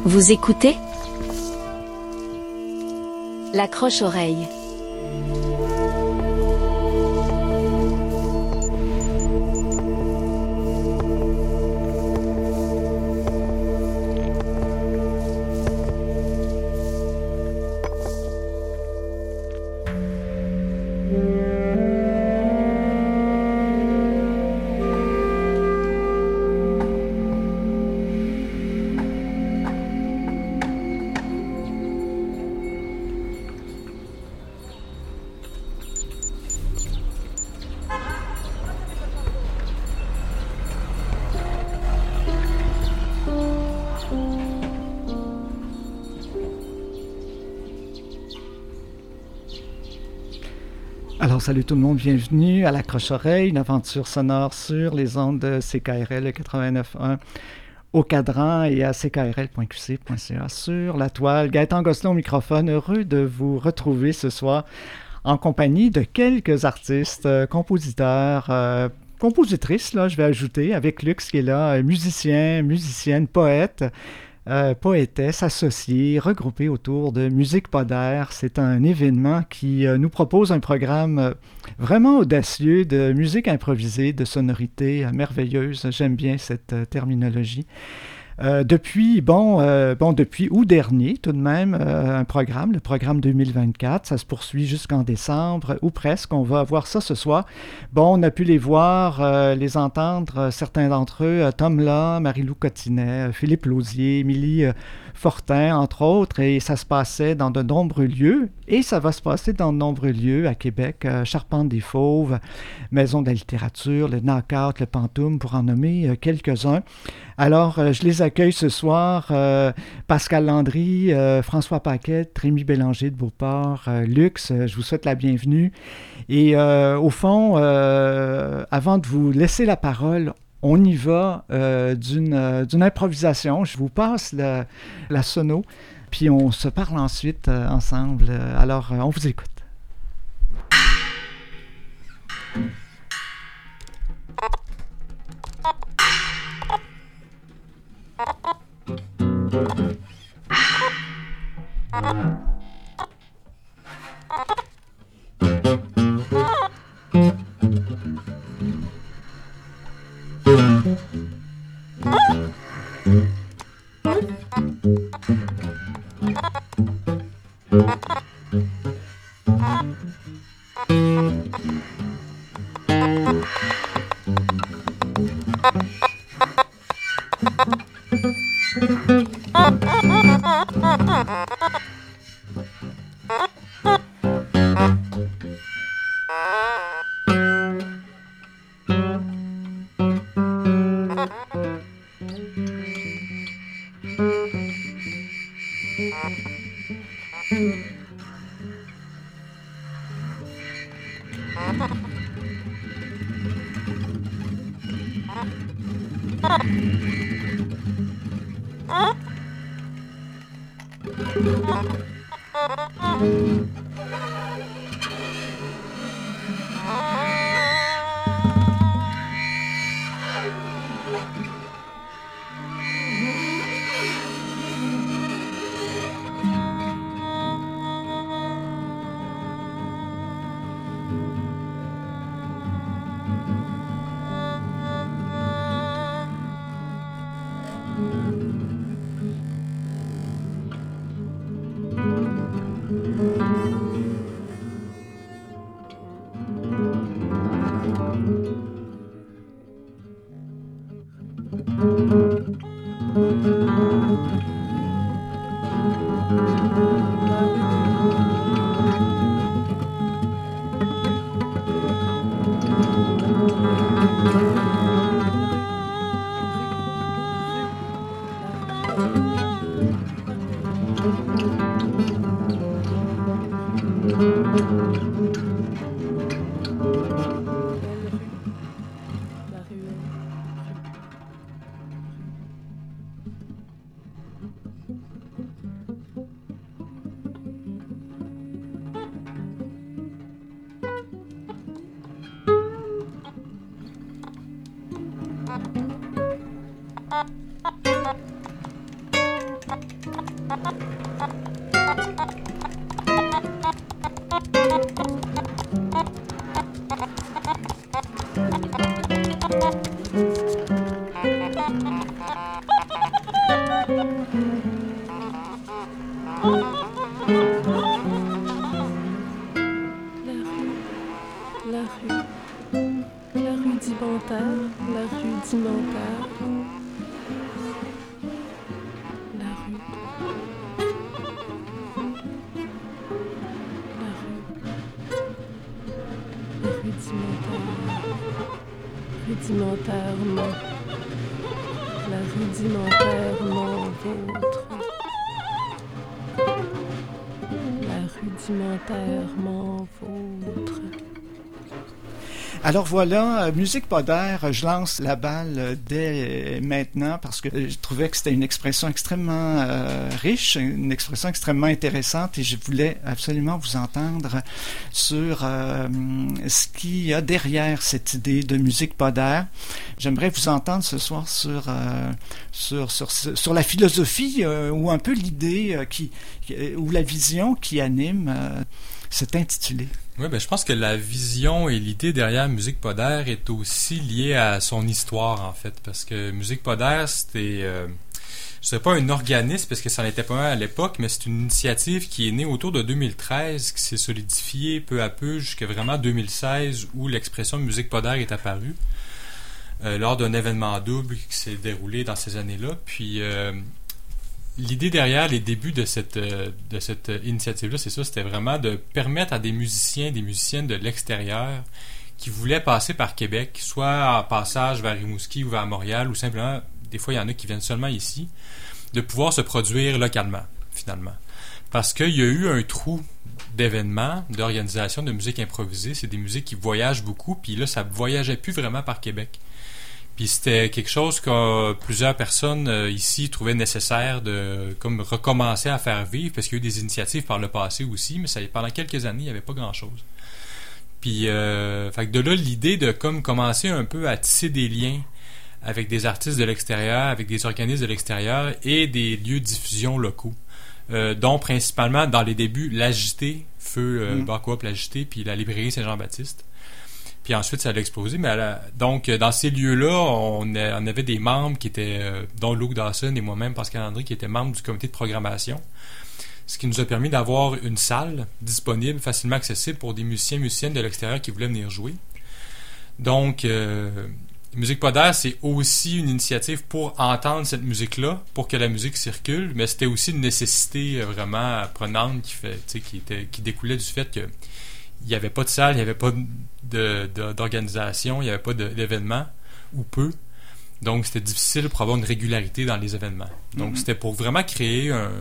Vous écoutez l'accroche-oreille. Alors, salut tout le monde, bienvenue à l'Accroche-Oreille, une aventure sonore sur les ondes de CKRL 89.1 au cadran et à ckrl.qc.ca sur la toile. Gaëtan Gosselin au microphone, heureux de vous retrouver ce soir en compagnie de quelques artistes, compositeurs, compositrices, là, je vais ajouter, avec Lux qui est là, musicien, musicienne, poète. Poétesse associée, regroupée autour de Musique Podaire. C'est un événement qui nous propose un programme vraiment audacieux de musique improvisée, de sonorités merveilleuses. J'aime bien cette terminologie. Depuis août dernier, tout de même, le programme 2024, ça se poursuit jusqu'en décembre, ou presque, on va voir ça ce soir. Bon, on a pu les voir, les entendre, certains d'entre eux, Tom La, Marie-Lou Cotinet, Philippe Lausier, Émilie Fortin, entre autres, et ça se passait dans de nombreux lieux, et ça va se passer dans de nombreux lieux à Québec, Charpente des Fauves, Maison de la littérature, le Knockout, le Pantoum, pour en nommer quelques-uns. Alors, je les accueille ce soir, Pascal Landry, François Paquette, Rémi Bélanger de Beauport, Lux, je vous souhaite la bienvenue. Et au fond, avant de vous laisser la parole, on y va d'une improvisation. Je vous passe la sono, puis on se parle ensuite ensemble. Alors, on vous écoute. la rudimentaire, la rudimentaire, la rue, la rudimentairement, la rudimentairement vôtre, la rudimentairement vôtre. Alors voilà, Musique pas d'air, je lance la balle dès maintenant parce que je trouvais que c'était une expression extrêmement riche, une expression extrêmement intéressante et je voulais absolument vous entendre sur ce qu'il y a derrière cette idée de musique pas d'air. J'aimerais vous entendre ce soir sur la philosophie ou un peu l'idée ou la vision qui anime cet intitulé. Oui, je pense que la vision et l'idée derrière Musique pas d'air est aussi liée à son histoire, en fait. Parce que Musique pas d'air, c'était... je ne sais pas un organisme, parce que ça n'était pas un à l'époque, mais c'est une initiative qui est née autour de 2013, qui s'est solidifiée peu à peu jusqu'à vraiment 2016, où l'expression Musique pas d'air est apparue, lors d'un événement double qui s'est déroulé dans ces années-là. Puis... l'idée derrière les débuts de cette initiative-là, c'est ça, c'était vraiment de permettre à des musiciens, des musiciennes de l'extérieur qui voulaient passer par Québec, soit en passage vers Rimouski ou vers Montréal, ou simplement, des fois il y en a qui viennent seulement ici, de pouvoir se produire localement, finalement. Parce qu'il y a eu un trou d'événements, d'organisation de musique improvisée, c'est des musiques qui voyagent beaucoup, puis là, ça voyageait plus vraiment par Québec. Puis c'était quelque chose que plusieurs personnes ici trouvaient nécessaire de comme recommencer à faire vivre, parce qu'il y a eu des initiatives par le passé aussi, mais ça, pendant quelques années, il n'y avait pas grand-chose. Puis, fait que de là, l'idée de comme commencer un peu à tisser des liens avec des artistes de l'extérieur, avec des organismes de l'extérieur et des lieux de diffusion locaux, dont principalement, dans les débuts, l'Agité, Feu Bar Coop, l'Agité, puis la librairie Saint-Jean-Baptiste. Puis ensuite, ça a explosé. Mais donc, dans ces lieux-là, on avait des membres qui étaient, dont Luke Dawson et moi-même, Pascal André, qui étaient membres du comité de programmation. Ce qui nous a permis d'avoir une salle disponible, facilement accessible pour des musiciens et musiciennes de l'extérieur qui voulaient venir jouer. Donc, Musique pas d'air, c'est aussi une initiative pour entendre cette musique-là, pour que la musique circule, mais c'était aussi une nécessité vraiment prenante qui découlait du fait que il n'y avait pas de salle, il n'y avait pas d'organisation, il n'y avait pas d'événements, ou peu. Donc, c'était difficile pour avoir une régularité dans les événements. Donc, c'était pour vraiment créer un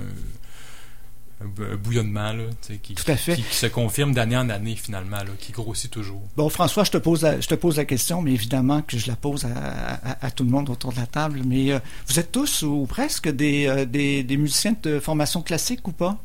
bouillonnement là, qui se confirme d'année en année, finalement, là, qui grossit toujours. Bon, François, je te pose la question, mais évidemment que je la pose à tout le monde autour de la table. Mais vous êtes tous ou presque des musiciens de formation classique ou pas?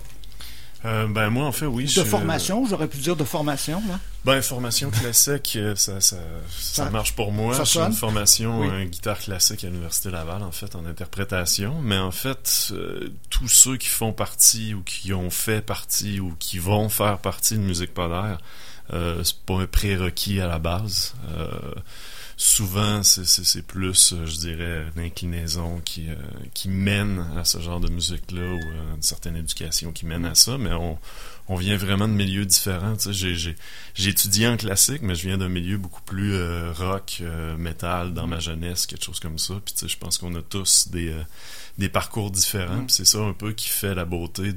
Moi, en fait, oui. Formation, j'aurais pu dire de formation, là. Formation classique, ça marche pour moi. J'ai une formation guitare classique à l'Université Laval, en fait, en interprétation. Mais en fait, tous ceux qui font partie ou qui ont fait partie ou qui vont faire partie de Musique pas d'air, c'est pas un prérequis à la base. Souvent, c'est plus, je dirais, une inclinaison qui mène à ce genre de musique-là ou une certaine éducation qui mène à ça, mais on vient vraiment de milieux différents. J'ai étudié en classique, mais je viens d'un milieu beaucoup plus rock, métal dans ma jeunesse, quelque chose comme ça. Puis je pense qu'on a tous des parcours différents. Puis c'est ça un peu qui fait la beauté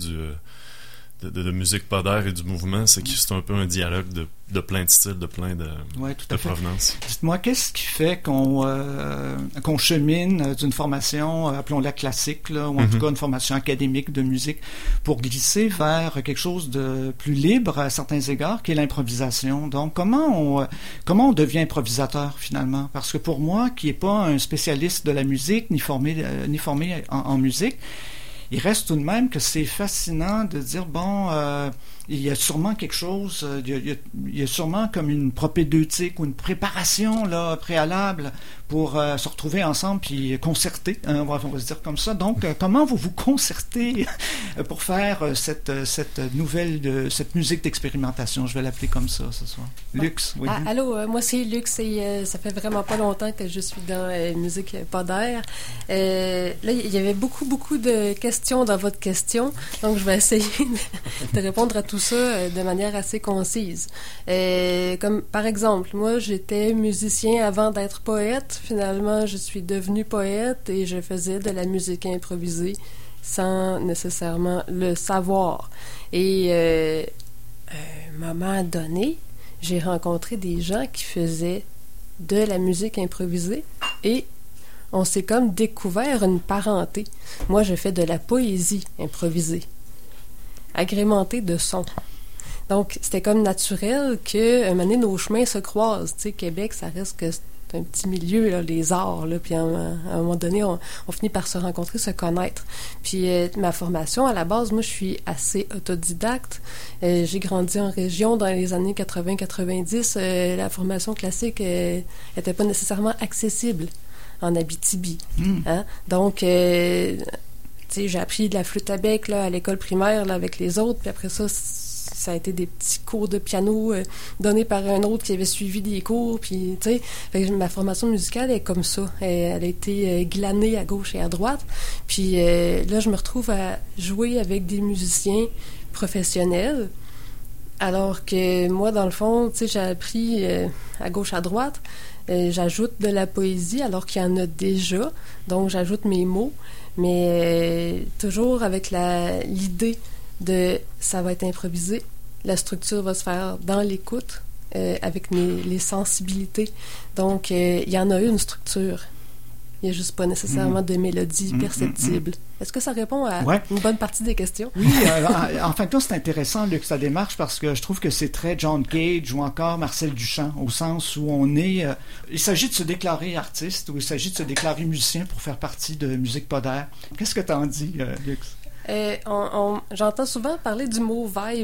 de Musique pas d'air et du mouvement, c'est que c'est un peu un dialogue de plein de styles, de plein de provenances. Dites-moi, qu'est-ce qui fait qu'on chemine d'une formation, appelons-la classique, là, ou en tout cas une formation académique de musique, pour glisser vers quelque chose de plus libre à certains égards, qui est l'improvisation. Donc, comment on devient improvisateur, finalement? Parce que pour moi, qui n'est pas un spécialiste de la musique, ni formé en musique, il reste tout de même que c'est fascinant de dire, il y a sûrement quelque chose, il y a sûrement comme une propédeutique ou une préparation là, préalable pour se retrouver ensemble puis concerter, on va se dire comme ça. Donc, comment vous concertez pour faire cette musique d'expérimentation? Je vais l'appeler comme ça ce soir. Lux, oui. Allô, moi c'est Lux et ça fait vraiment pas longtemps que je suis dans Musique pas d'air. Là, il y avait beaucoup de questions dans votre question, donc je vais essayer de répondre à tout tout ça de manière assez concise. Comme par exemple, moi j'étais musicien avant d'être poète. Finalement, je suis devenu poète et je faisais de la musique improvisée sans nécessairement le savoir. Et à un moment donné, j'ai rencontré des gens qui faisaient de la musique improvisée et on s'est comme découvert une parenté. Moi, je fais de la poésie improvisée, agrémentée de sons. Donc, c'était comme naturel qu'à un moment donné, nos chemins se croisent. Tu sais, Québec, ça reste que c'est un petit milieu, là, les arts, là, puis à un moment donné, on finit par se rencontrer, se connaître. Puis ma formation, à la base, moi, je suis assez autodidacte. J'ai grandi en région dans les années 80-90. La formation classique était pas nécessairement accessible en Abitibi. Hein? Donc, tu sais, j'ai appris de la flûte à bec là, à l'école primaire là, avec les autres, puis après ça a été des petits cours de piano donnés par un autre qui avait suivi des cours, puis tu sais, ma formation musicale est comme ça. Elle a été glanée à gauche et à droite, puis là, je me retrouve à jouer avec des musiciens professionnels, alors que moi, dans le fond, tu sais, j'ai appris à gauche, à droite. J'ajoute de la poésie alors qu'il y en a déjà, donc j'ajoute mes mots, mais toujours avec l'idée de ça va être improvisé, la structure va se faire dans l'écoute, avec les sensibilités. Donc, il y en a une structure. Il n'y a juste pas nécessairement de mélodie perceptible. Est-ce que ça répond à une bonne partie des questions? Oui, en fin de compte, c'est intéressant, Luc, ta démarche, parce que je trouve que c'est très John Cage ou encore Marcel Duchamp, au sens où on est... il s'agit de se déclarer artiste ou il s'agit de se déclarer musicien pour faire partie de Musique Podaire. Qu'est-ce que tu en dis, Luc? J'entends souvent parler du mot « vibe ».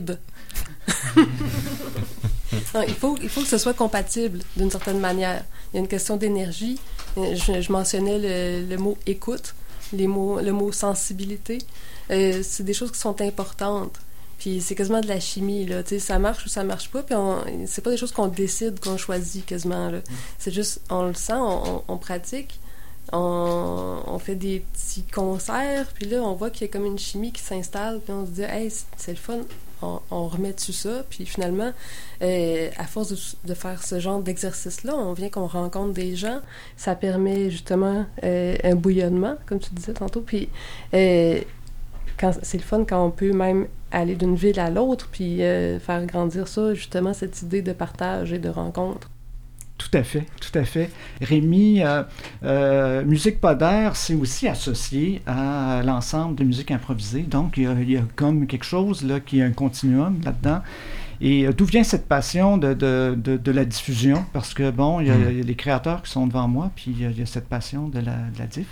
Non, il faut que ce soit compatible d'une certaine manière. Il y a une question d'énergie. Je mentionnais le mot « écoute », le mot « sensibilité ». C'est des choses qui sont importantes. Puis c'est quasiment de la chimie, là. Tu sais, ça marche ou ça marche pas. Puis c'est pas des choses qu'on décide, qu'on choisit quasiment, là. C'est juste, on le sent, on pratique. On fait des petits concerts, puis là, on voit qu'il y a comme une chimie qui s'installe, puis on se dit « Hey, c'est le fun, on remet dessus ça. » Puis finalement, à force de faire ce genre d'exercice-là, on vient qu'on rencontre des gens. Ça permet justement un bouillonnement, comme tu disais tantôt. Puis c'est le fun quand on peut même aller d'une ville à l'autre, puis faire grandir ça, justement, cette idée de partage et de rencontre. Tout à fait, tout à fait. Rémi, Musique Podaire, c'est aussi associé à l'ensemble de musique improvisée. Donc, il y a comme quelque chose là, qui est un continuum là-dedans. Et d'où vient cette passion de la diffusion? Parce que, bon, il y a les créateurs qui sont devant moi, puis il y a cette passion de la diff.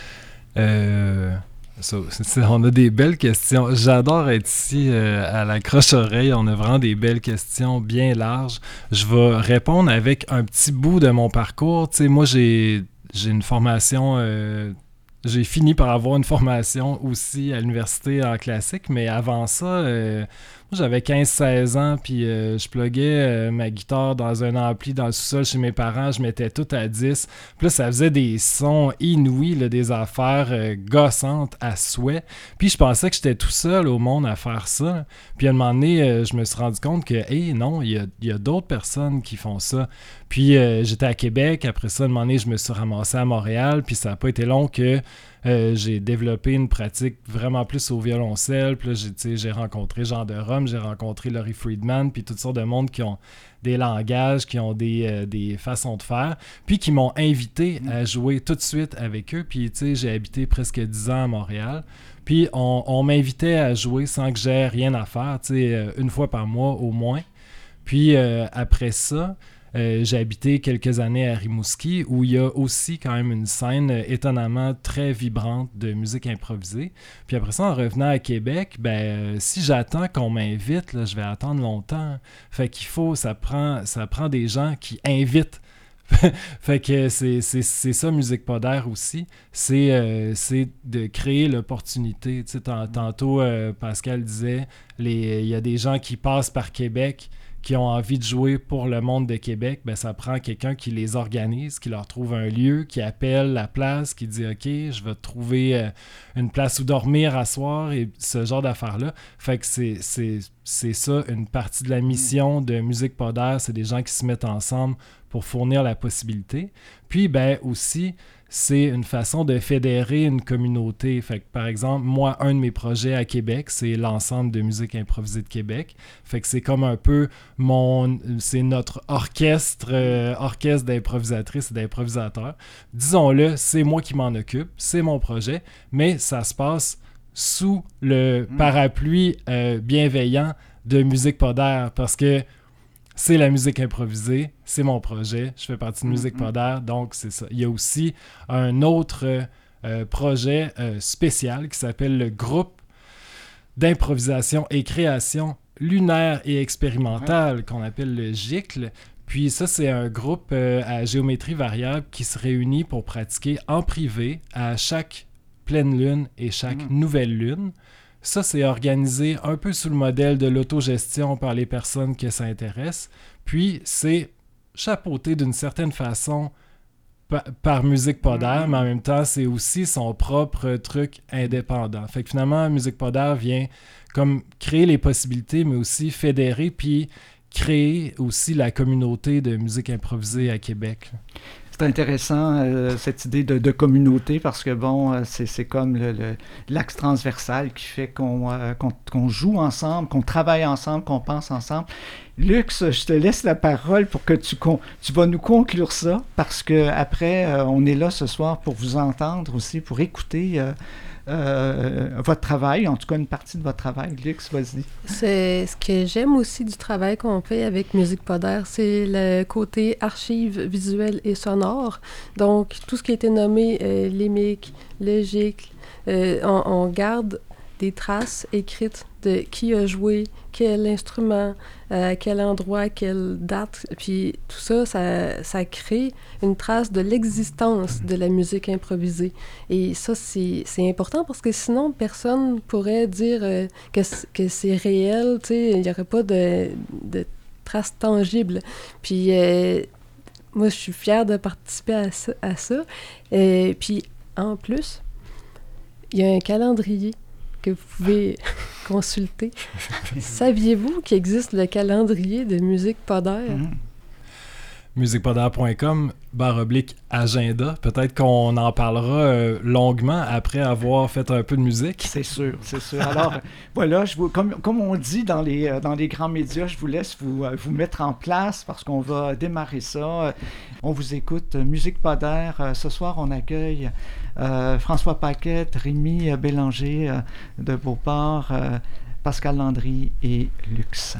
On a des belles questions. J'adore être ici à la croche-oreille. On a vraiment des belles questions bien larges. Je vais répondre avec un petit bout de mon parcours. Tu sais, moi, j'ai une formation... j'ai fini par avoir une formation aussi à l'université en classique, mais avant ça... moi, j'avais 15-16 ans, puis je pluguais ma guitare dans un ampli dans le sous-sol chez mes parents, je mettais tout à 10. Puis là, ça faisait des sons inouïs, là, des affaires gossantes à souhait. Puis je pensais que j'étais tout seul au monde à faire ça. Puis à un moment donné, je me suis rendu compte que, non, il y a d'autres personnes qui font ça. Puis j'étais à Québec, après ça, à un moment donné, je me suis ramassé à Montréal, puis ça n'a pas été long que... j'ai développé une pratique vraiment plus au violoncelle. Puis là, j'ai rencontré Jean de Rome, j'ai rencontré Laurie Friedman, puis toutes sortes de monde qui ont des langages, qui ont des façons de faire, puis qui m'ont invité à jouer tout de suite avec eux. Puis, tu sais, j'ai habité presque 10 ans à Montréal. Puis, on m'invitait à jouer sans que j'aie rien à faire, tu sais, une fois par mois au moins. Puis, après ça... j'ai habité quelques années à Rimouski, où il y a aussi quand même une scène étonnamment très vibrante de musique improvisée. Puis après ça, en revenant à Québec, si j'attends qu'on m'invite, là, je vais attendre longtemps. Fait qu'il faut, ça prend des gens qui invitent. Fait que c'est ça, Musique Podaire aussi. C'est de créer l'opportunité. Tu sais, tantôt, Pascal disait, il y a des gens qui passent par Québec, qui ont envie de jouer pour le monde de Québec, ben ça prend quelqu'un qui les organise, qui leur trouve un lieu, qui appelle la place, qui dit « OK, je vais te trouver une place où dormir à soir » et ce genre d'affaires-là. Fait que c'est ça, une partie de la mission de Musique Pas d'Air, c'est des gens qui se mettent ensemble pour fournir la possibilité. Puis, ben aussi, c'est une façon de fédérer une communauté. Fait que, par exemple, moi, un de mes projets à Québec, c'est l'Ensemble de musique improvisée de Québec. Fait que c'est comme un peu c'est notre orchestre d'improvisatrices et d'improvisateurs. Disons-le, c'est moi qui m'en occupe, c'est mon projet, mais ça se passe sous le parapluie bienveillant de Musique Pas d'Air, parce que c'est la musique improvisée, c'est mon projet, je fais partie de Musique Pas d'Air, donc c'est ça. Il y a aussi un autre projet spécial qui s'appelle le groupe d'improvisation et création lunaire et expérimentale, qu'on appelle le GICL. Puis ça, c'est un groupe à géométrie variable qui se réunit pour pratiquer en privé à chaque pleine lune et chaque nouvelle lune. Ça, c'est organisé un peu sous le modèle de l'autogestion par les personnes que ça intéresse. Puis, c'est chapeauté d'une certaine façon par Musique Pas d'Air, mais en même temps, c'est aussi son propre truc indépendant. Fait que finalement, Musique Pas d'Air vient comme créer les possibilités, mais aussi fédérer, puis créer aussi la communauté de musique improvisée à Québec. C'est intéressant, cette idée de communauté, parce que, bon, c'est comme l'axe transversal qui fait qu'on joue ensemble, qu'on travaille ensemble, qu'on pense ensemble. Lux, je te laisse la parole pour que tu vas nous conclure ça, parce qu'après, on est là ce soir pour vous entendre aussi, pour écouter votre travail, en tout cas une partie de votre travail. Lux, vas-y. C'est ce que j'aime aussi du travail qu'on fait avec Musique Pas d'Air, c'est le côté archives visuelles et sonores. Donc, tout ce qui a été nommé, les MIC, le GICL, on garde des traces écrites de qui a joué, quel instrument, à quel endroit, à quelle date. Puis tout ça, ça crée une trace de l'existence de la musique improvisée. Et ça, c'est important parce que sinon, personne pourrait dire que c'est réel. Tu sais, il n'y aurait pas de traces tangibles. Puis moi, je suis fière de participer à ça. Et puis, en plus, il y a un calendrier que vous pouvez consulter. Saviez-vous qu'il existe le calendrier de Musique Pas d'Air? musiquepodair.com/agenda. Peut-être qu'on en parlera longuement après avoir fait un peu de musique. C'est sûr, c'est sûr. Alors, voilà, comme on dit dans les grands médias, je vous laisse vous mettre en place parce qu'on va démarrer ça. On vous écoute. Musique Pas d'Air. Ce soir, on accueille François Paquette, Rémi Bélanger de Beauport, Pascal Landry et Lux.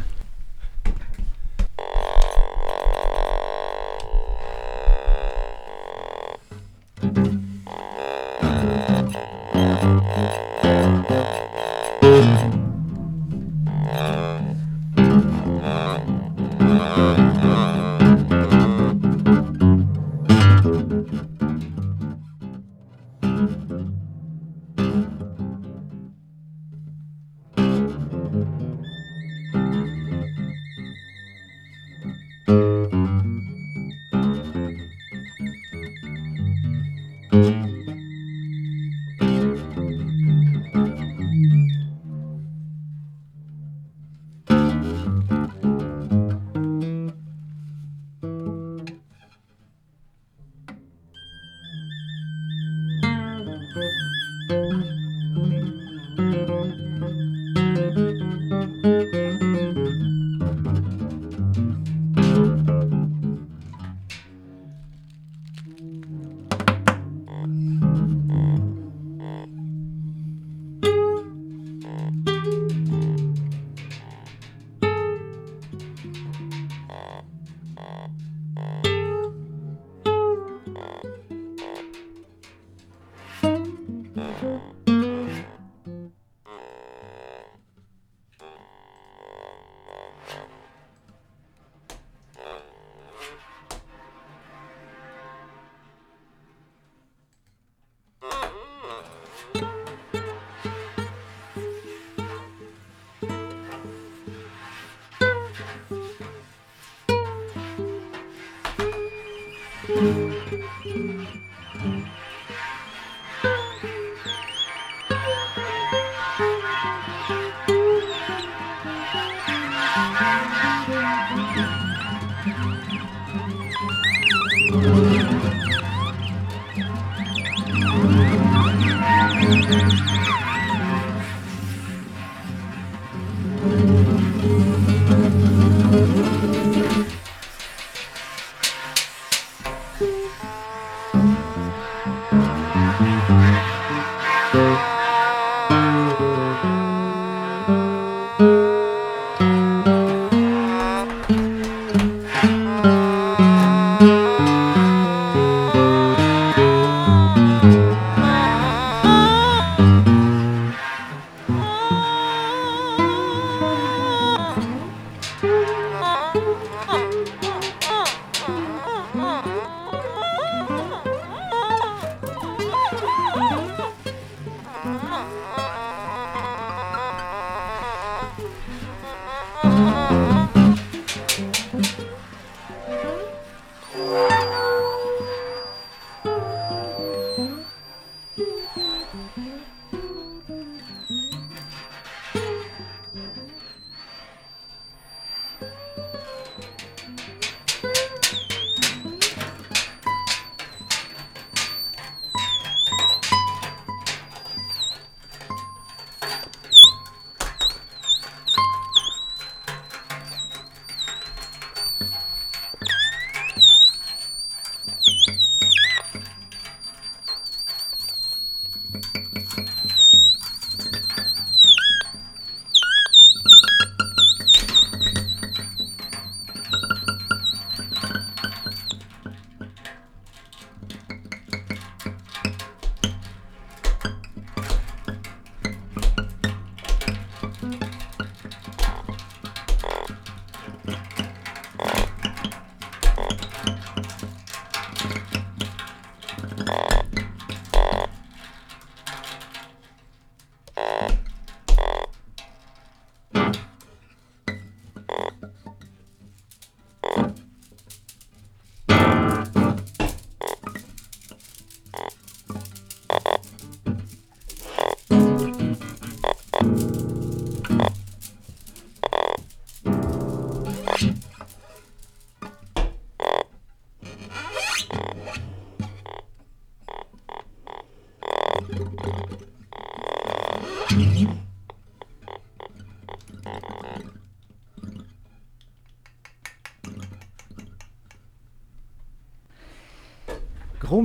Gros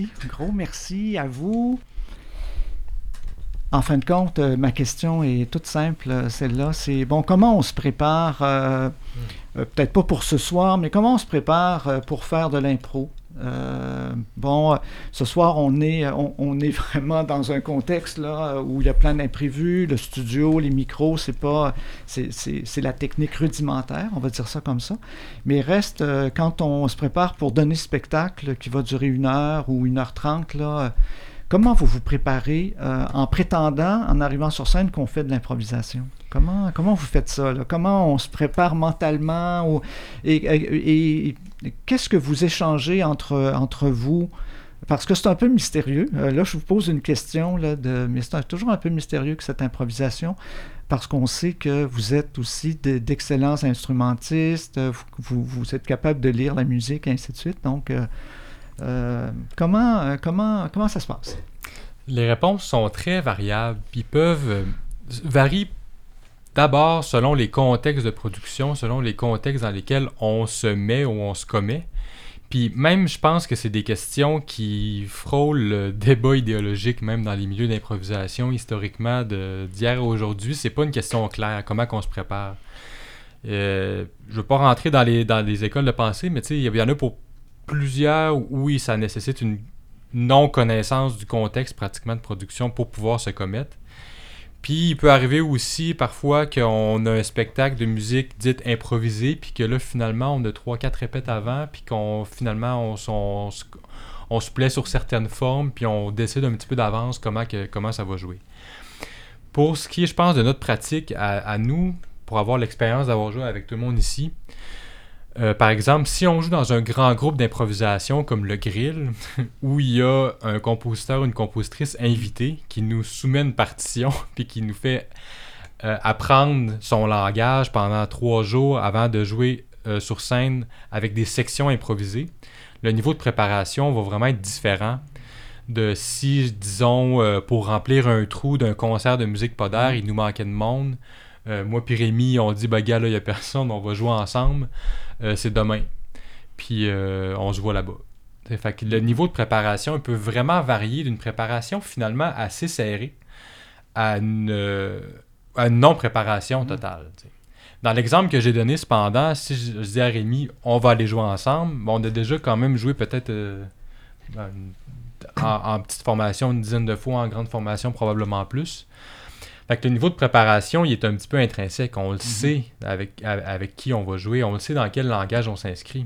merci à vous. En fin de compte, ma question est toute simple, celle-là, c'est, bon, comment on se prépare, peut-être pas pour ce soir, mais comment on se prépare pour faire de l'impro? Bon, ce soir, on est vraiment dans un contexte là, où il y a plein d'imprévus, le studio, les micros, c'est la technique rudimentaire, on va dire ça comme ça. Mais reste, quand on se prépare pour donner ce spectacle qui va durer 1 heure ou 1h30, là, comment vous vous préparez en prétendant, en arrivant sur scène, qu'on fait de l'improvisation? Comment vous faites ça, là? Comment on se prépare mentalement? Et qu'est-ce que vous échangez entre vous? Parce que c'est un peu mystérieux. Là, je vous pose une question, là, mais c'est toujours un peu mystérieux que cette improvisation, parce qu'on sait que vous êtes aussi d'excellents instrumentistes, vous êtes capable de lire la musique, et ainsi de suite. Donc, comment ça se passe? Les réponses sont très variables, puis peuvent varier d'abord selon les contextes de production, selon les contextes dans lesquels on se met ou on se commet. Puis même, je pense que c'est des questions qui frôlent le débat idéologique, même dans les milieux d'improvisation, historiquement, d'hier à aujourd'hui. C'est pas une question claire, comment qu'on se prépare. Je veux pas rentrer dans les écoles de pensée, mais tu sais, il y en a pour plusieurs où ça nécessite une non-connaissance du contexte pratiquement de production pour pouvoir se commettre. Puis il peut arriver aussi parfois qu'on a un spectacle de musique dite improvisée, puis que là finalement on a 3-4 répètes avant, puis qu'on finalement on se plaît sur certaines formes, puis on décide un petit peu d'avance comment ça va jouer. Pour ce qui est, je pense, de notre pratique à nous, pour avoir l'expérience d'avoir joué avec tout le monde ici, Par exemple, si on joue dans un grand groupe d'improvisation comme le Grill, où il y a un compositeur ou une compositrice invitée qui nous soumet une partition puis qui nous fait apprendre son langage pendant 3 jours avant de jouer sur scène avec des sections improvisées, le niveau de préparation va vraiment être différent de si, disons, pour remplir un trou d'un concert de musique pas d'air, il nous manquait de monde. Moi puis Rémi, on dit, gars, là, il n'y a personne, on va jouer ensemble. C'est demain. Puis on se voit là-bas. Fait que le niveau de préparation, il peut vraiment varier d'une préparation finalement assez serrée à une non-préparation totale. T'sais. Dans l'exemple que j'ai donné, cependant, si je dis à Rémi, on va aller jouer ensemble, on a déjà quand même joué peut-être en petite formation une dizaine de fois, en grande formation probablement plus. Fait que le niveau de préparation, il est un petit peu intrinsèque. On le sait avec qui on va jouer, on le sait dans quel langage on s'inscrit.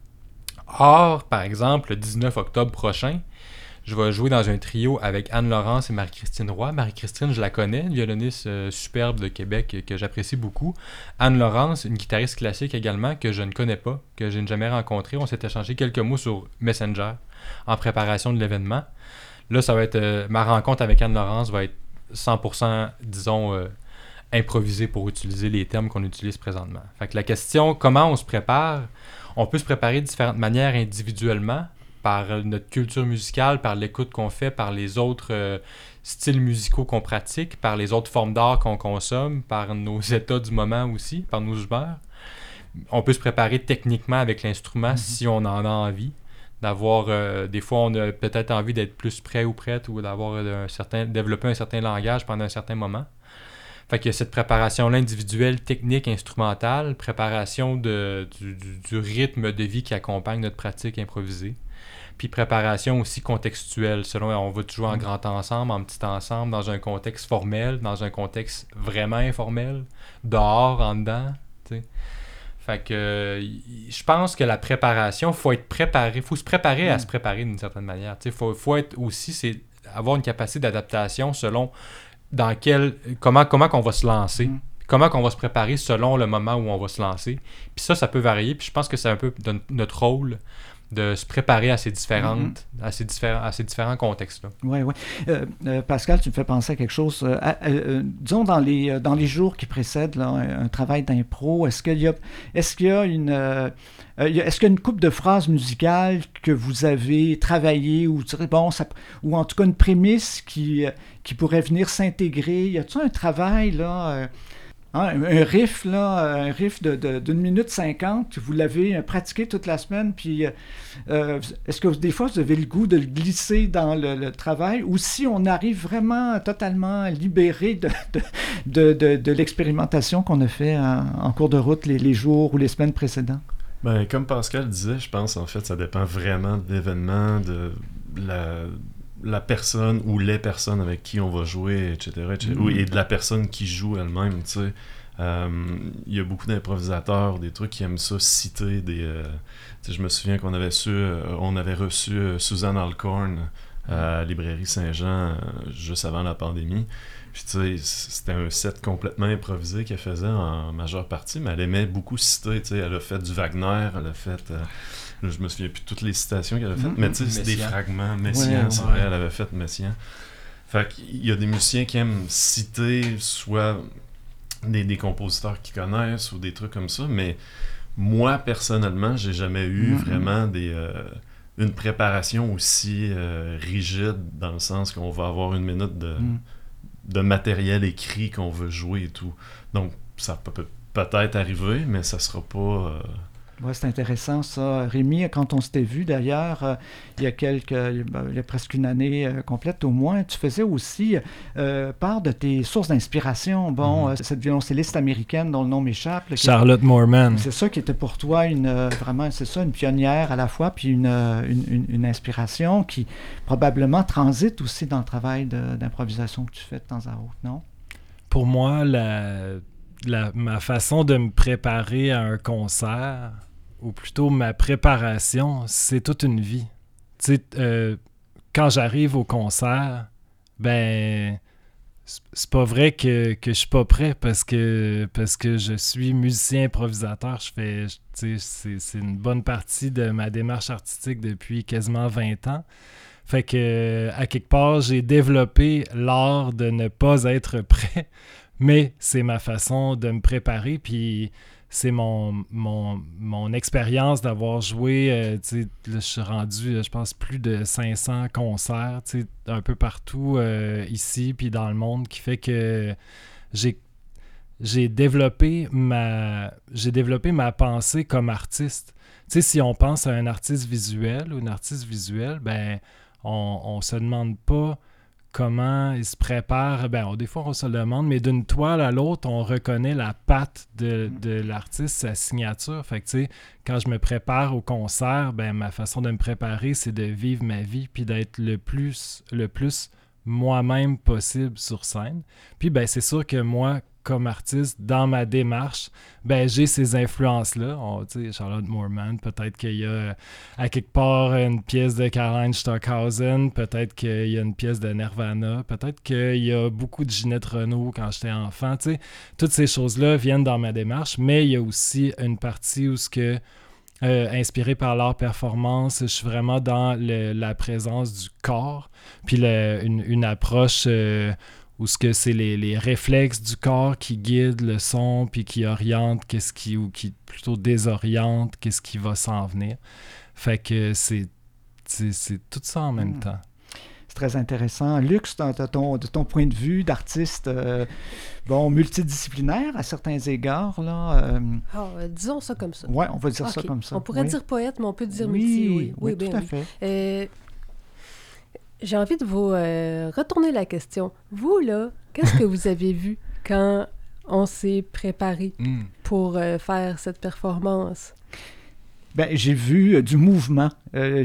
Or, par exemple, le 19 octobre prochain, je vais jouer dans un trio avec Anne-Laurence et Marie-Christine Roy. Marie-Christine, je la connais, une violoniste superbe de Québec que j'apprécie beaucoup. Anne-Laurence, une guitariste classique également, que je ne connais pas, que je n'ai jamais rencontrée. On s'est échangé quelques mots sur Messenger en préparation de l'événement. Là, ça va être ma rencontre avec Anne-Laurence va être 100%, disons, improvisé pour utiliser les termes qu'on utilise présentement. Fait que la question, comment on se prépare? On peut se préparer de différentes manières individuellement, par notre culture musicale, par l'écoute qu'on fait, par les autres styles musicaux qu'on pratique, par les autres formes d'art qu'on consomme, par nos états du moment aussi, par nos humeurs. On peut se préparer techniquement avec l'instrument si on en a envie. D'avoir des fois on a peut-être envie d'être plus prêt ou prête ou d'avoir développer un certain langage pendant un certain moment. Fait qu'il y a cette préparation-là individuelle, technique, instrumentale, préparation du rythme de vie qui accompagne notre pratique improvisée. Puis préparation aussi contextuelle, selon on va toujours en grand ensemble, en petit ensemble, dans un contexte formel, dans un contexte vraiment informel, dehors, en dedans, tu sais. Fait que je pense que la préparation, faut être préparé, faut se préparer à se préparer d'une certaine manière. Tu sais, faut être aussi, c'est avoir une capacité d'adaptation selon comment qu'on va se lancer, comment qu'on va se préparer selon le moment où on va se lancer. Puis ça peut varier. Puis je pense que c'est un peu notre rôle de se préparer à ces différents contextes-là. Oui. Pascal, tu me fais penser à quelque chose. Disons, dans les jours qui précèdent là, un travail d'impro, est-ce qu'il y a une couple de phrases musicales que vous avez travaillées ou ou en tout cas une prémisse qui pourrait venir s'intégrer? Y a-t-il un travail là un riff d'une minute 50, vous l'avez pratiqué toute la semaine, puis est-ce que des fois vous avez le goût de le glisser dans le travail, ou si on arrive vraiment totalement libéré de l'expérimentation qu'on a fait en cours de route les jours ou les semaines précédentes? Ben, comme Pascal disait, je pense en fait ça dépend vraiment de l'événement, de la personne ou les personnes avec qui on va jouer, etc. Et de la personne qui joue elle-même, tu sais. Il y a beaucoup d'improvisateurs, des trucs qui aiment ça citer je me souviens qu'on avait reçu Suzanne Alcorn à la librairie Saint-Jean juste avant la pandémie. Puis tu sais, c'était un set complètement improvisé qu'elle faisait en majeure partie, mais elle aimait beaucoup citer, tu sais, elle a fait du Wagner, elle a fait je me souviens plus de toutes les citations qu'elle a faites, mais tu sais, c'est des fragments. Messiaen, c'est vrai, elle avait fait Messiaen. Fait qu'il y a des musiciens qui aiment citer soit des compositeurs qu'ils connaissent ou des trucs comme ça, mais moi, personnellement, j'ai jamais eu vraiment une préparation aussi rigide, dans le sens qu'on va avoir une minute de matériel écrit qu'on veut jouer et tout. Donc, ça peut peut-être arriver, mais ça sera pas... Oui, c'est intéressant ça. Rémi, quand on s'était vu d'ailleurs, il y a presque une année complète au moins, tu faisais aussi part de tes sources d'inspiration. Cette violoncelliste américaine dont le nom m'échappe. Charlotte Moorman. C'est ça qui était pour toi vraiment, c'est ça, une pionnière à la fois, puis une inspiration qui probablement transite aussi dans le travail d'improvisation que tu fais de temps à autre, non? Pour moi, ma façon de me préparer à un concert, ou plutôt ma préparation, c'est toute une vie. Tu sais, quand j'arrive au concert, ben, c'est pas vrai que je suis pas prêt parce que je suis musicien improvisateur. C'est une bonne partie de ma démarche artistique depuis quasiment 20 ans. Fait que, à quelque part, j'ai développé l'art de ne pas être prêt, mais c'est ma façon de me préparer, puis c'est mon expérience d'avoir joué, là, je suis rendu, je pense, plus de 500 concerts, un peu partout ici, puis dans le monde, qui fait que j'ai développé ma pensée comme artiste. Si on pense à un artiste visuel ou une artiste visuelle, ben on se demande pas comment il se prépare. Des fois, on se le demande, mais d'une toile à l'autre, on reconnaît la patte de l'artiste, sa signature. Fait que, quand je me prépare au concert, ma façon de me préparer, c'est de vivre ma vie puis d'être le plus moi-même possible sur scène. Puis, c'est sûr que moi, comme artiste, dans ma démarche, j'ai ces influences-là. Charlotte Moorman, peut-être qu'il y a à quelque part une pièce de Caroline Stockhausen, peut-être qu'il y a une pièce de Nirvana, peut-être qu'il y a beaucoup de Ginette Renault quand j'étais enfant. Toutes ces choses-là viennent dans ma démarche, mais il y a aussi une partie où inspiré par l'art performance, je suis vraiment dans la présence du corps, puis une approche où c'est les réflexes du corps qui guident le son, puis qui orientent ou qui plutôt désorientent qu'est-ce qui va s'en venir. Fait que c'est tout ça en même temps. C'est très intéressant. Luc, de ton point de vue d'artiste multidisciplinaire à certains égards, là. Disons ça comme ça. Oui, on va dire ça comme ça. On pourrait dire poète, mais on peut dire oui, tout à fait. J'ai envie de vous retourner la question. Vous, là, qu'est-ce que vous avez vu quand on s'est préparé pour faire cette performance? J'ai vu du mouvement. Et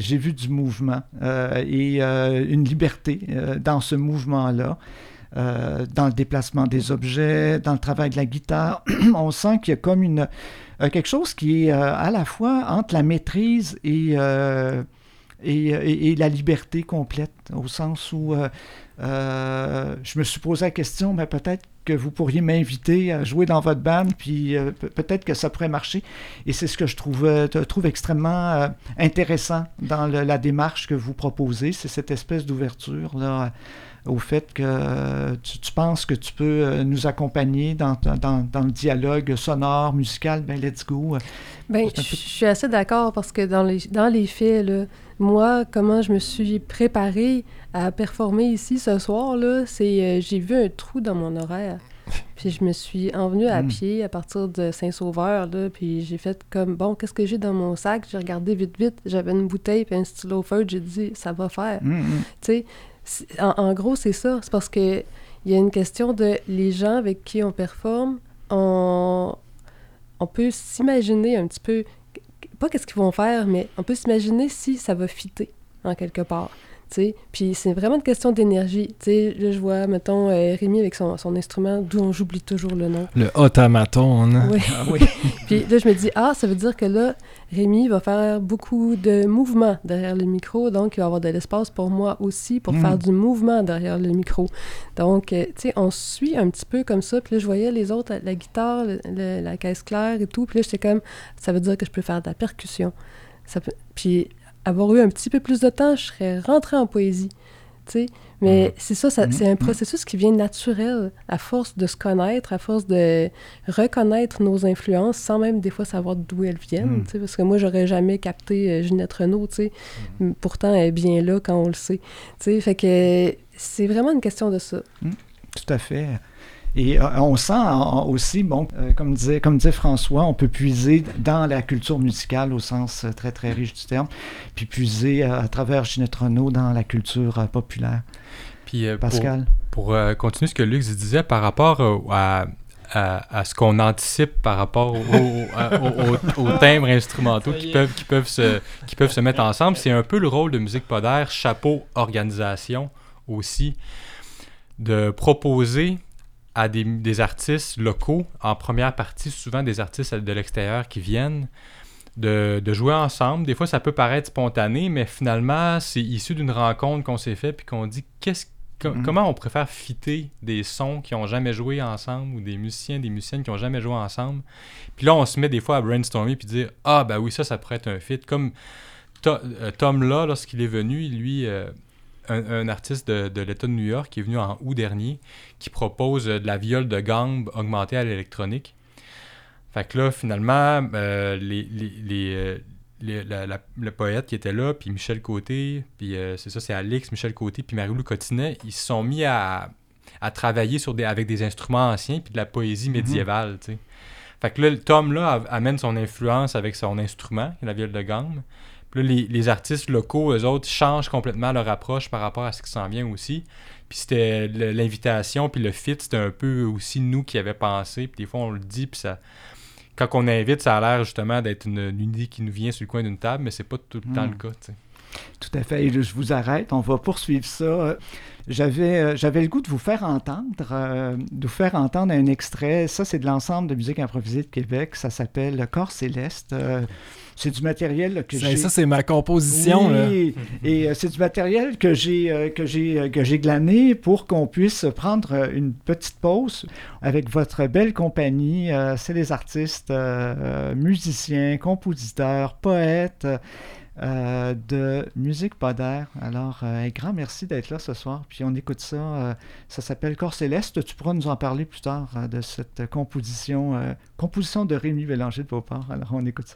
une liberté dans ce mouvement-là, dans le déplacement des objets, dans le travail de la guitare. On sent qu'il y a comme quelque chose qui est à la fois entre la maîtrise et la liberté complète, au sens où je me suis posé la question, peut-être que vous pourriez m'inviter à jouer dans votre band, puis peut-être que ça pourrait marcher. Et c'est ce que je trouve extrêmement intéressant dans la démarche que vous proposez, c'est cette espèce d'ouverture là, au fait que tu penses que tu peux nous accompagner dans le dialogue sonore, musical, let's go. Je suis assez d'accord, parce que dans les faits, là, moi, comment je me suis préparée à performer ici ce soir, là, c'est j'ai vu un trou dans mon horaire. Puis je me suis envenue à pied à partir de Saint-Sauveur, là, puis j'ai fait comme, qu'est-ce que j'ai dans mon sac? J'ai regardé vite, j'avais une bouteille puis un stylo feutre, j'ai dit, ça va faire. Tu sais, en gros, c'est ça. C'est parce que il y a une question de les gens avec qui on performe, on peut s'imaginer un petit peu, pas qu'est-ce qu'ils vont faire, mais on peut s'imaginer si ça va fitter en quelque part. Puis c'est vraiment une question d'énergie. Là, je vois, mettons, Rémi avec son instrument, d'où j'oublie toujours le nom. Le automaton, hein? Oui. Oui. Puis là, je me dis, ça veut dire que là, Rémi va faire beaucoup de mouvements derrière le micro, donc il va y avoir de l'espace pour moi aussi pour faire du mouvement derrière le micro. Donc, on suit un petit peu comme ça. Puis là, je voyais les autres, la guitare, la caisse claire et tout. Puis là, j'étais comme, ça veut dire que je peux faire de la percussion. Puis avoir eu un petit peu plus de temps, je serais rentrée en poésie, Mais c'est ça, c'est un processus qui vient naturel, à force de se connaître, à force de reconnaître nos influences, sans même des fois savoir d'où elles viennent, parce que moi, j'aurais jamais capté Ginette Renault, pourtant, elle est bien là quand on le sait, fait que c'est vraiment une question de ça. Tout à fait. Et on sent aussi, comme disait François, on peut puiser dans la culture musicale au sens très, très riche du terme, puis puiser à travers Ginette Renault dans la culture populaire. Puis, Pascal? Pour continuer ce que Luc disait par rapport à ce qu'on anticipe par rapport aux timbres instrumentaux qui peuvent se mettre ensemble, c'est un peu le rôle de Musique Podaire, chapeau organisation aussi, de proposer à des artistes locaux, en première partie, souvent des artistes de l'extérieur qui viennent, de jouer ensemble. Des fois, ça peut paraître spontané, mais finalement, c'est issu d'une rencontre qu'on s'est fait, puis qu'on dit, qu'est-ce comment on préfère fitter des sons qui n'ont jamais joué ensemble ou des musiciennes qui n'ont jamais joué ensemble. Puis là, on se met des fois à brainstormer puis dire « Ah, ben oui, ça pourrait être un fit. » Comme Tom là, lorsqu'il est venu, lui, un artiste de l'État de New York qui est venu en août dernier, qui propose de la viole de gambe augmentée à l'électronique. Fait que là, finalement, le poète qui était là, puis Michel Côté, puis c'est Alix, Michel Côté, puis Marie-Lou Cotinet, ils se sont mis à travailler avec des instruments anciens, puis de la poésie médiévale, tu sais. Fait que là, Tom, là, amène son influence avec son instrument, la viole de gambe. Puis là, les artistes locaux, eux autres, changent complètement leur approche par rapport à ce qui s'en vient aussi. Puis c'était l'invitation, puis le fit, c'était un peu aussi nous qui avions pensé. Puis des fois, on le dit, puis ça... Quand on invite, ça a l'air justement d'être une idée qui nous vient sur le coin d'une table, mais c'est pas tout le temps le cas, tu sais. Tout à fait. Et je vous arrête, on va poursuivre ça. J'avais le goût de vous faire entendre un extrait. Ça, c'est de l'ensemble de musique improvisée de Québec. Ça s'appelle Corps Céleste. C'est du matériel que j'ai... Ça, c'est ma composition. Oui, là. Et c'est du matériel que j'ai glané pour qu'on puisse prendre une petite pause avec votre belle compagnie. C'est des artistes, musiciens, compositeurs, poètes, de musique podère. Alors, un grand merci d'être là ce soir. Puis on écoute ça. Ça s'appelle Corps Céleste. Tu pourras nous en parler plus tard de cette composition de Rémi Bélanger de Beauport. Alors, on écoute ça.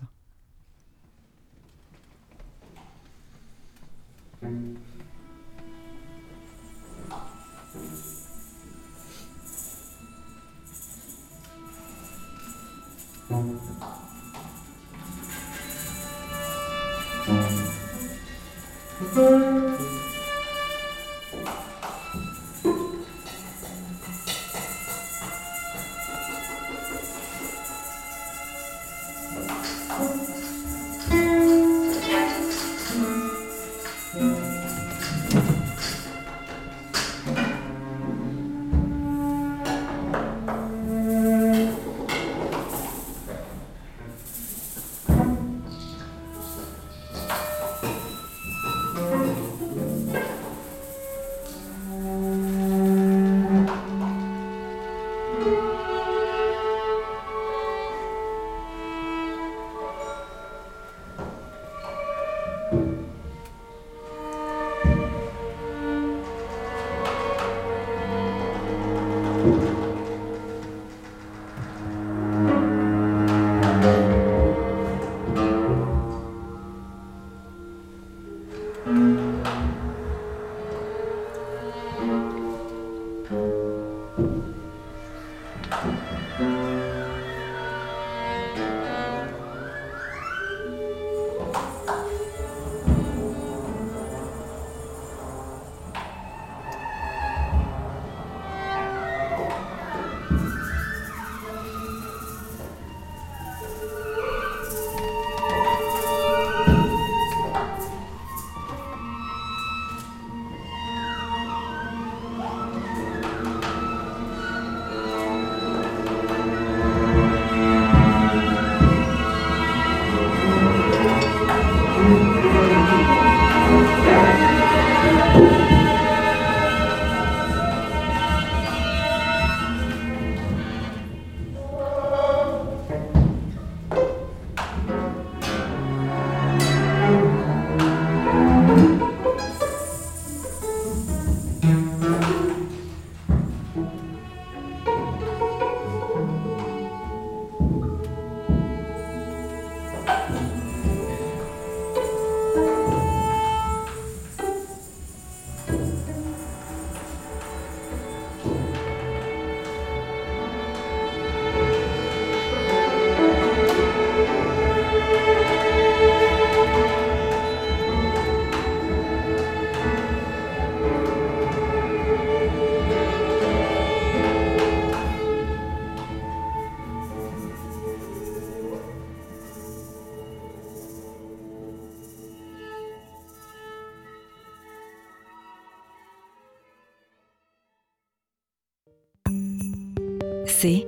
C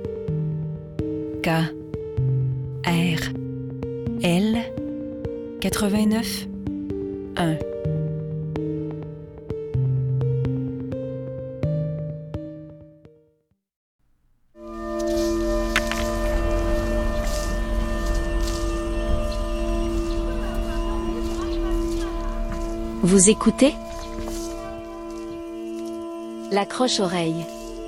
K R L 89 1 Vous écoutez L'accroche-oreille.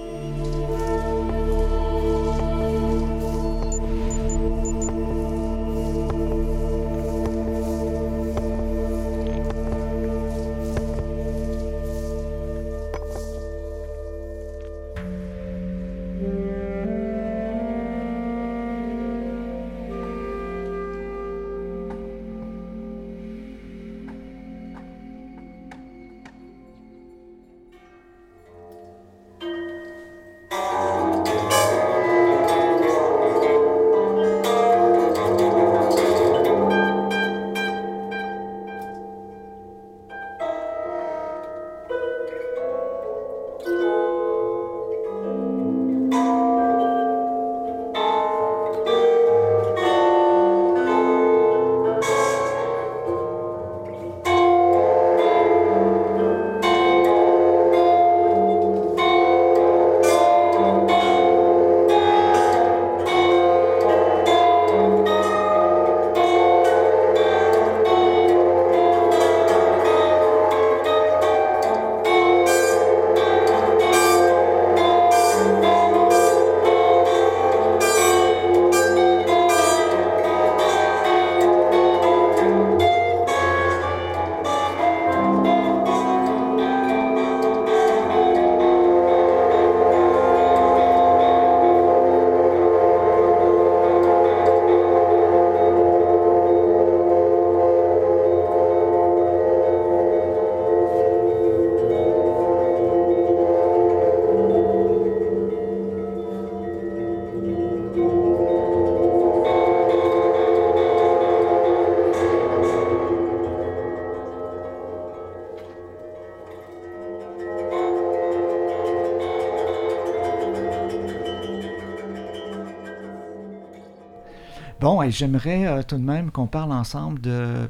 Bon, et j'aimerais tout de même qu'on parle ensemble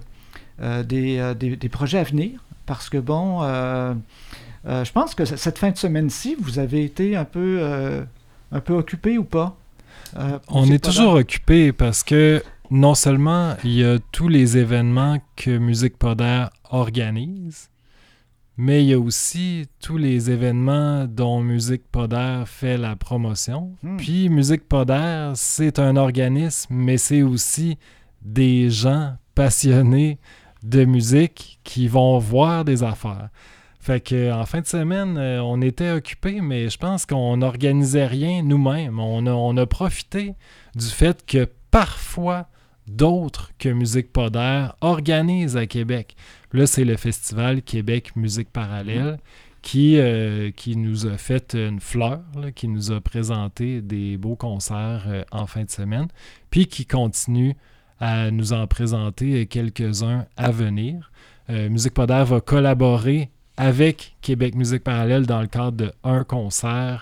des projets à venir, parce que bon, je pense que cette fin de semaine-ci, vous avez été un peu occupé ou pas? On est toujours occupé parce que non seulement il y a tous les événements que Musique Podaire organise, mais il y a aussi tous les événements dont Musique Podaire fait la promotion. Puis Musique Podaire, c'est un organisme, mais c'est aussi des gens passionnés de musique qui vont voir des affaires. Fait qu'en fin de semaine, on était occupés, mais je pense qu'on n'organisait rien nous-mêmes. On a profité du fait que parfois, d'autres que Musique Podaire organisent à Québec. Là, c'est le festival Québec Musique Parallèle qui nous a fait une fleur, là, qui nous a présenté des beaux concerts en fin de semaine, puis qui continue à nous en présenter quelques-uns à venir. Musique Podaire va collaborer avec Québec Musique Parallèle dans le cadre d'un concert.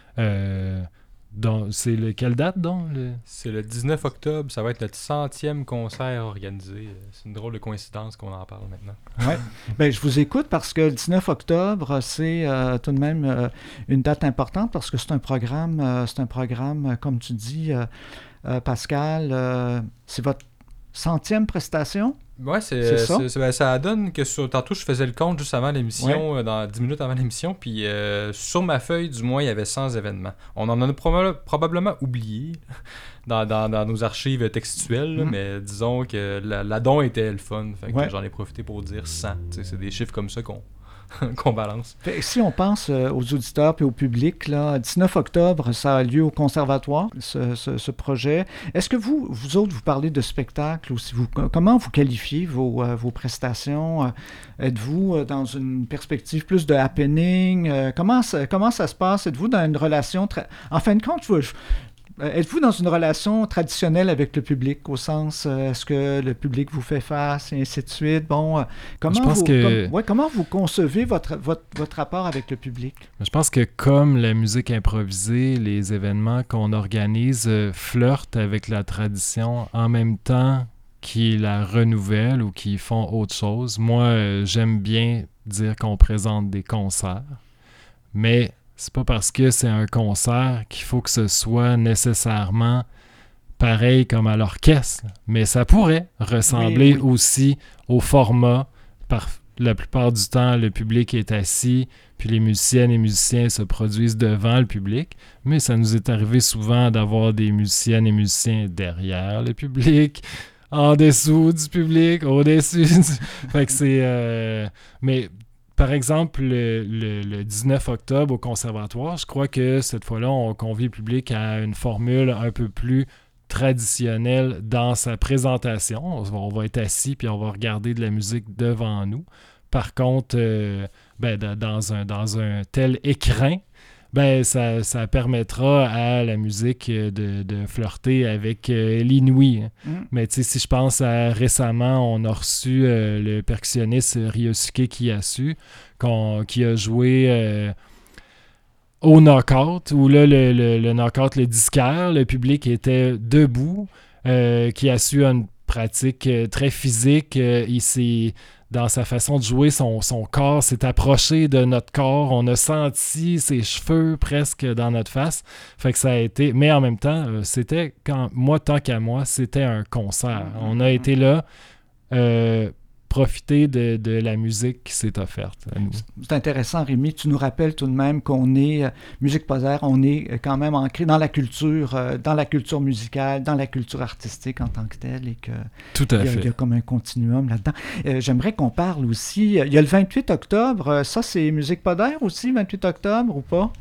C'est quelle date, donc? C'est le 19 octobre. Ça va être notre 100e concert organisé. C'est une drôle de coïncidence qu'on en parle maintenant. Oui. Bien, je vous écoute parce que le 19 octobre, c'est tout de même une date importante parce que c'est un programme, comme tu dis, Pascal, c'est votre 100e prestation? Oui, c'est ça. Ça donne que tantôt, je faisais le compte juste avant l'émission, dans 10 minutes avant l'émission, puis sur ma feuille, du moins, il y avait 100 événements. On en a probablement oublié dans nos archives textuelles, mais disons que la don était le fun, fait que j'en ai profité pour dire 100. C'est des chiffres comme ça qu'on balance. Si on pense aux auditeurs et au public, là, 19 octobre, ça a lieu au Conservatoire, ce projet. Est-ce que vous autres, vous parlez de spectacle ou comment vous qualifiez vos prestations? Êtes-vous dans une perspective plus de happening? Comment ça se passe? Êtes-vous dans une relation... En fin de compte, êtes-vous dans une relation traditionnelle avec le public, au sens, est-ce que le public vous fait face, et ainsi de suite? Bon, comment vous concevez votre rapport avec le public? Je pense que comme la musique improvisée, les événements qu'on organise flirtent avec la tradition en même temps qu'ils la renouvellent ou qu'ils font autre chose. Moi, j'aime bien dire qu'on présente des concerts, mais... c'est pas parce que c'est un concert qu'il faut que ce soit nécessairement pareil comme à l'orchestre, mais ça pourrait ressembler aussi au format la plupart du temps, le public est assis, puis les musiciennes et musiciens se produisent devant le public. Mais ça nous est arrivé souvent d'avoir des musiciennes et musiciens derrière le public, en dessous du public, au-dessus Fait que c'est... Mais... Par exemple, le 19 octobre au Conservatoire, je crois que cette fois-là, on convie le public à une formule un peu plus traditionnelle dans sa présentation. On va être assis puis on va regarder de la musique devant nous. Par contre, dans un tel écrin, ça permettra à la musique de flirter avec l'inouï. Mais tu sais, si je pense à récemment, on a reçu le percussionniste Ryosuke Kiyasu qui a joué au knockout, où là, le knockout, le disquaire, le public était debout. Kiyasu a une pratique très physique. Il s'est... Dans sa façon de jouer, son corps s'est approché de notre corps. On a senti ses cheveux presque dans notre face. Fait que ça a été... Mais en même temps, c'était... tant qu'à moi, c'était un concert. On a été là, profiter de la musique qui s'est offerte à nous. C'est intéressant, Rémi. Tu nous rappelles tout de même qu'on est... Musique Podaire, on est quand même ancré dans la culture musicale, dans la culture artistique en tant que telle, et que tout à fait. Il y a comme un continuum là-dedans. J'aimerais qu'on parle aussi... Il y a le 28 octobre. Ça, c'est Musique Podaire aussi, 28 octobre, ou pas?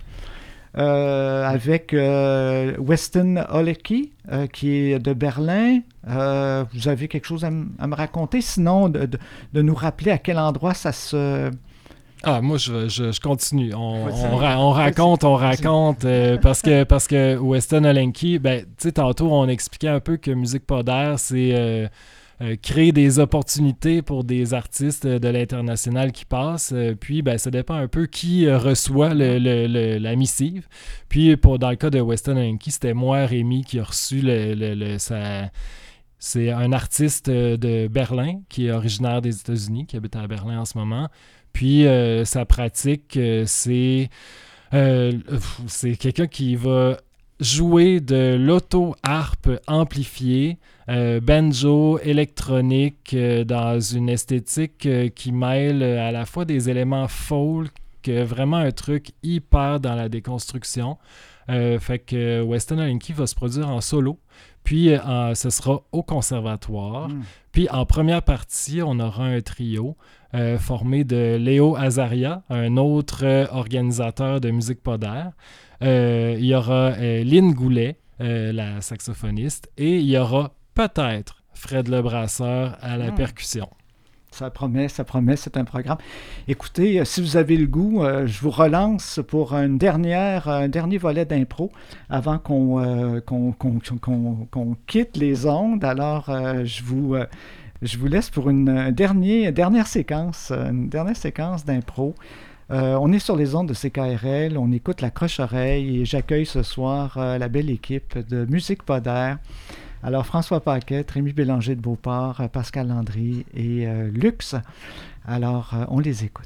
Avec Weston Olecki, qui est de Berlin. Vous avez quelque chose à me raconter? Sinon, de nous rappeler à quel endroit ça se... Ah, moi, je continue. On raconte, parce que Weston Olecki, tu sais, tantôt, on expliquait un peu que Musique Podaire, c'est... créer des opportunités pour des artistes de l'international qui passent. Puis, ça dépend un peu qui reçoit la missive. Puis, dans le cas de Weston Olecki, c'était moi, Rémi, qui a reçu c'est un artiste de Berlin qui est originaire des États-Unis, qui habite à Berlin en ce moment. Puis, sa pratique, c'est quelqu'un qui va jouer de l'auto-harpe amplifiée, banjo, électronique, dans une esthétique qui mêle à la fois des éléments folk, vraiment un truc hyper dans la déconstruction. Fait que Weston Olecki va se produire en solo, puis ce sera au Conservatoire. Puis en première partie, on aura un trio formé de Léo Azaria, un autre organisateur de Musique Podaire. Il y aura Lynn Goulet, la saxophoniste, et il y aura peut-être Fred Lebrasseur à la percussion. Ça promet, c'est un programme. Écoutez, si vous avez le goût, je vous relance pour un dernier volet d'impro avant qu'on quitte les ondes. Alors, je vous laisse pour une dernière séquence d'impro. On est sur les ondes de CKRL, on écoute La Croche-Oreille et j'accueille ce soir la belle équipe de Musique Podaire. Alors, François Paquette, Rémi Bélanger de Beauport, Pascal Landry et Lux. Alors, on les écoute.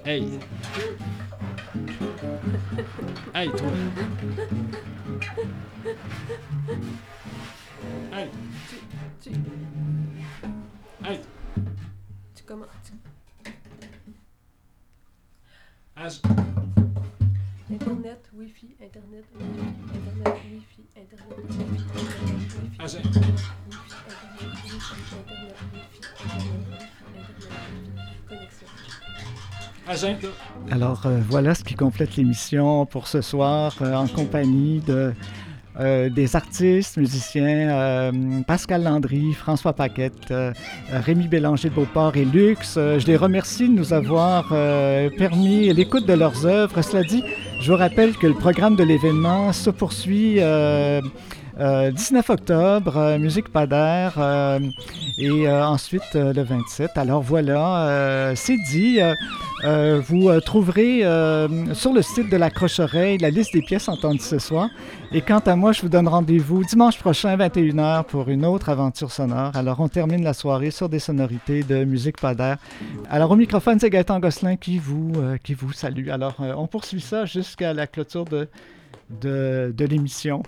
Hey! Hey, toi! Hey! Hey! Tu commences. Internet, Wi-Fi, Internet, Wi-Fi, Internet, Wi-Fi, Internet, Wi-Fi, Internet, Wi-Fi, Internet, connexion. Alors voilà ce qui complète l'émission pour ce soir en compagnie des artistes, musiciens, Pascal Landry, François Paquette, Rémi Bélanger de Beauport et Lux. Je les remercie de nous avoir permis l'écoute de leurs œuvres. Cela dit, je vous rappelle que le programme de l'événement se poursuit 19 octobre, Musique Pas d'Air, et ensuite le 27. Alors voilà, c'est dit. Vous trouverez sur le site de la Croche-Oreille la liste des pièces entendues ce soir. Et quant à moi, je vous donne rendez-vous dimanche prochain à 21h pour une autre aventure sonore. Alors on termine la soirée sur des sonorités de Musique Pas d'Air. Alors au microphone, c'est Gaëtan Gosselin qui vous salue. Alors on poursuit ça jusqu'à la clôture de l'émission.